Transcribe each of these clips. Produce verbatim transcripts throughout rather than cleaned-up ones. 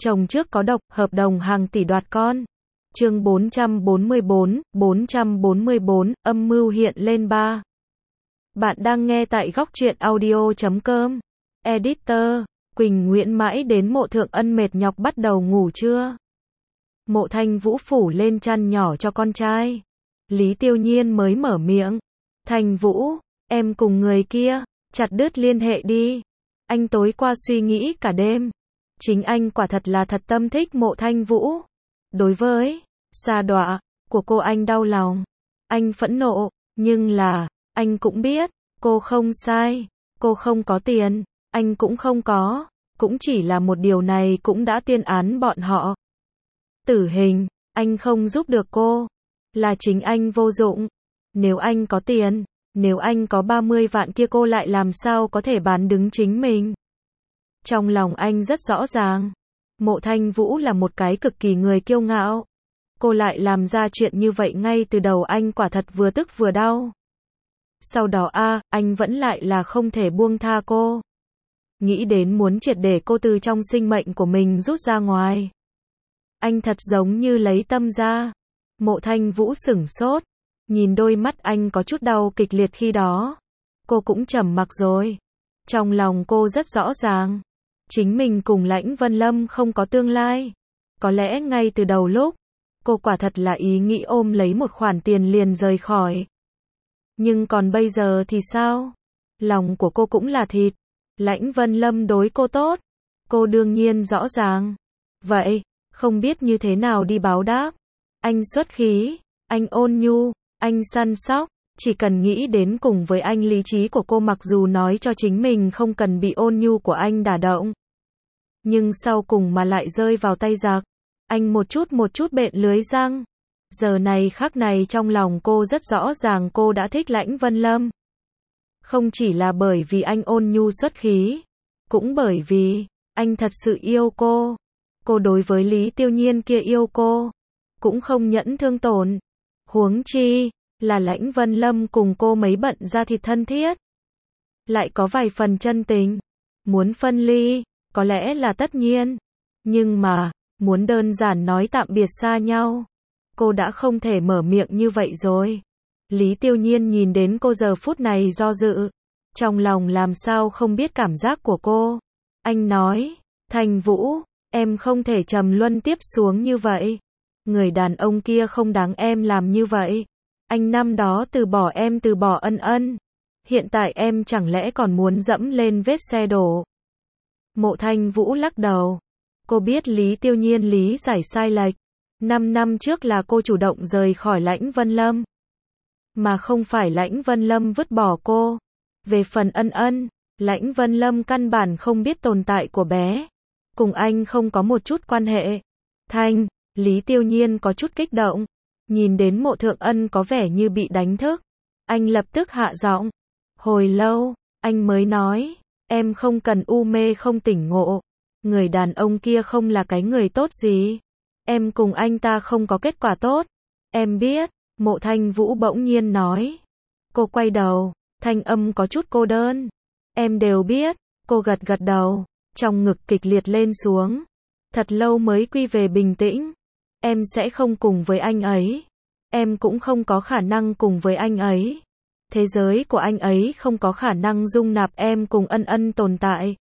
Chồng trước có độc, hợp đồng hàng tỷ đoạt con. Chương bốn trăm bốn mươi bốn, bốn trăm bốn mươi bốn, âm mưu hiện lên ba. Bạn đang nghe tại góc truyện audio chấm com. Editor, Quỳnh Nguyễn mãi đến Mộ Thượng Ân mệt nhọc bắt đầu ngủ trưa. Mộ Thanh Vũ phủ lên chăn nhỏ cho con trai. Lý Tiêu Nhiên mới mở miệng. Thanh Vũ, em cùng người kia, chặt đứt liên hệ đi. Anh tối qua suy nghĩ cả đêm. Chính anh quả thật là thật tâm thích Mộ Thanh Vũ. Đối với sa đọa của cô anh đau lòng. Anh phẫn nộ, nhưng là, anh cũng biết, cô không sai. Cô không có tiền, anh cũng không có. Cũng chỉ là một điều này cũng đã tuyên án bọn họ tử hình. Anh không giúp được cô. Là chính anh vô dụng. Nếu anh có tiền, nếu anh có ba mươi vạn kia cô lại làm sao có thể bán đứng chính mình. Trong lòng anh rất rõ ràng. Mộ Thanh Vũ là một cái cực kỳ người kiêu ngạo. Cô lại làm ra chuyện như vậy ngay từ đầu, anh quả thật vừa tức vừa đau. Sau đó a, à, anh vẫn lại là không thể buông tha cô. Nghĩ đến muốn triệt để cô từ trong sinh mệnh của mình rút ra ngoài. Anh thật giống như lấy tâm ra. Mộ Thanh Vũ sửng sốt. Nhìn đôi mắt anh có chút đau kịch liệt khi đó. Cô cũng trầm mặc rồi. Trong lòng cô rất rõ ràng. Chính mình cùng Lãnh Vân Lâm không có tương lai. Có lẽ ngay từ đầu lúc, cô quả thật là ý nghĩ ôm lấy một khoản tiền liền rời khỏi. Nhưng còn bây giờ thì sao? Lòng của cô cũng là thịt. Lãnh Vân Lâm đối cô tốt. Cô đương nhiên rõ ràng. Vậy, không biết như thế nào đi báo đáp. Anh xuất khí, anh ôn nhu, anh săn sóc. Chỉ cần nghĩ đến cùng với anh, lý trí của cô mặc dù nói cho chính mình không cần bị ôn nhu của anh đả động. Nhưng sau cùng mà lại rơi vào tay giặc. Anh một chút một chút bện lưới răng. Giờ này khắc này trong lòng cô rất rõ ràng cô đã thích Lãnh Vân Lâm. Không chỉ là bởi vì anh ôn nhu xuất khí. Cũng bởi vì, anh thật sự yêu cô. Cô đối với Lý Tiêu Nhiên kia yêu cô. Cũng không nhẫn thương tổn. Huống chi, là Lãnh Vân Lâm cùng cô mấy bận ra thịt thân thiết. Lại có vài phần chân tình. Muốn phân ly, có lẽ là tất nhiên. Nhưng mà, muốn đơn giản nói tạm biệt xa nhau. Cô đã không thể mở miệng như vậy rồi. Lý Tiêu Nhiên nhìn đến cô giờ phút này do dự. Trong lòng làm sao không biết cảm giác của cô. Anh nói, Thanh Vũ, em không thể trầm luân tiếp xuống như vậy. Người đàn ông kia không đáng em làm như vậy. Anh năm đó từ bỏ em, từ bỏ Ân Ân. Hiện tại em chẳng lẽ còn muốn dẫm lên vết xe đổ. Mộ Thanh Vũ lắc đầu. Cô biết Lý Tiêu Nhiên lý giải sai lệch. Năm năm trước là cô chủ động rời khỏi Lãnh Vân Lâm. Mà không phải Lãnh Vân Lâm vứt bỏ cô. Về phần Ân Ân, Lãnh Vân Lâm căn bản không biết tồn tại của bé. Cùng anh không có một chút quan hệ. Thanh, Lý Tiêu Nhiên có chút kích động. Nhìn đến Mộ Thượng Ân có vẻ như bị đánh thức. Anh lập tức hạ giọng. Hồi lâu, anh mới nói. Em không cần u mê không tỉnh ngộ. Người đàn ông kia không là cái người tốt gì. Em cùng anh ta không có kết quả tốt. Em biết, Mộ Thanh Vũ bỗng nhiên nói. Cô quay đầu, thanh âm có chút cô đơn. Em đều biết, cô gật gật đầu. Trong ngực kịch liệt lên xuống. Thật lâu mới quy về bình tĩnh. Em sẽ không cùng với anh ấy. Em cũng không có khả năng cùng với anh ấy. Thế giới của anh ấy không có khả năng dung nạp em cùng Ân Ân tồn tại.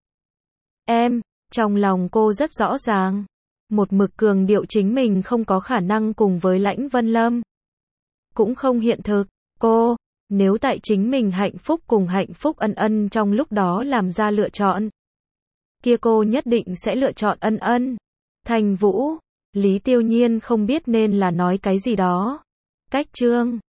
Em, trong lòng cô rất rõ ràng. Một mực cường điệu chính mình không có khả năng cùng với Lãnh Vân Lâm. Cũng không hiện thực. Cô, nếu tại chính mình hạnh phúc cùng hạnh phúc Ân Ân trong lúc đó làm ra lựa chọn. Kia cô nhất định sẽ lựa chọn Ân Ân. Thanh Vũ, Lý Tiêu Nhiên không biết nên là nói cái gì đó. Cách chương